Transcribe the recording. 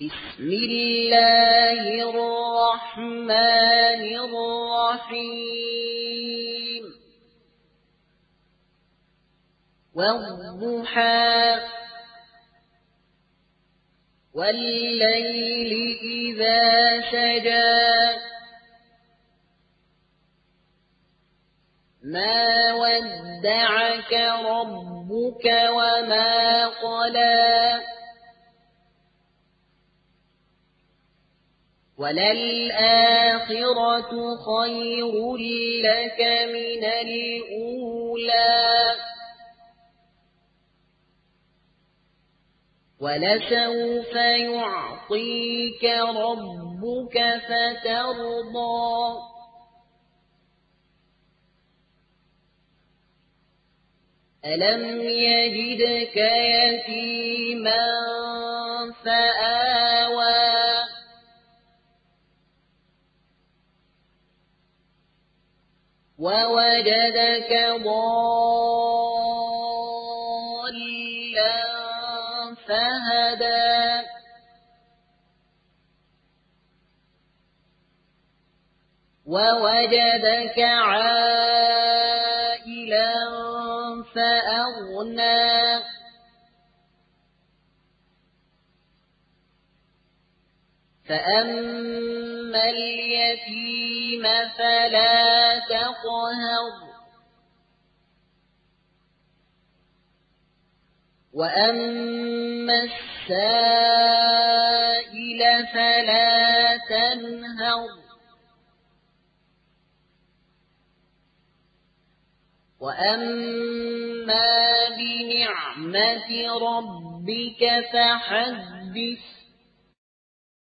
بسم الله الرحمن الرحيم والضحى والليل إذا سجى ما ودعك ربك وما قلى وللآخرة خير لك من الأولى ولسوف يعطيك ربك فترضى ألم يجدك يتيما فآوى ووجدك ضالا فهدى ووجدك عائلا فأغنى فأما اليتيم فلا تقهر وأما السائل فلا تنهر وأما بنعمة ربك فحدث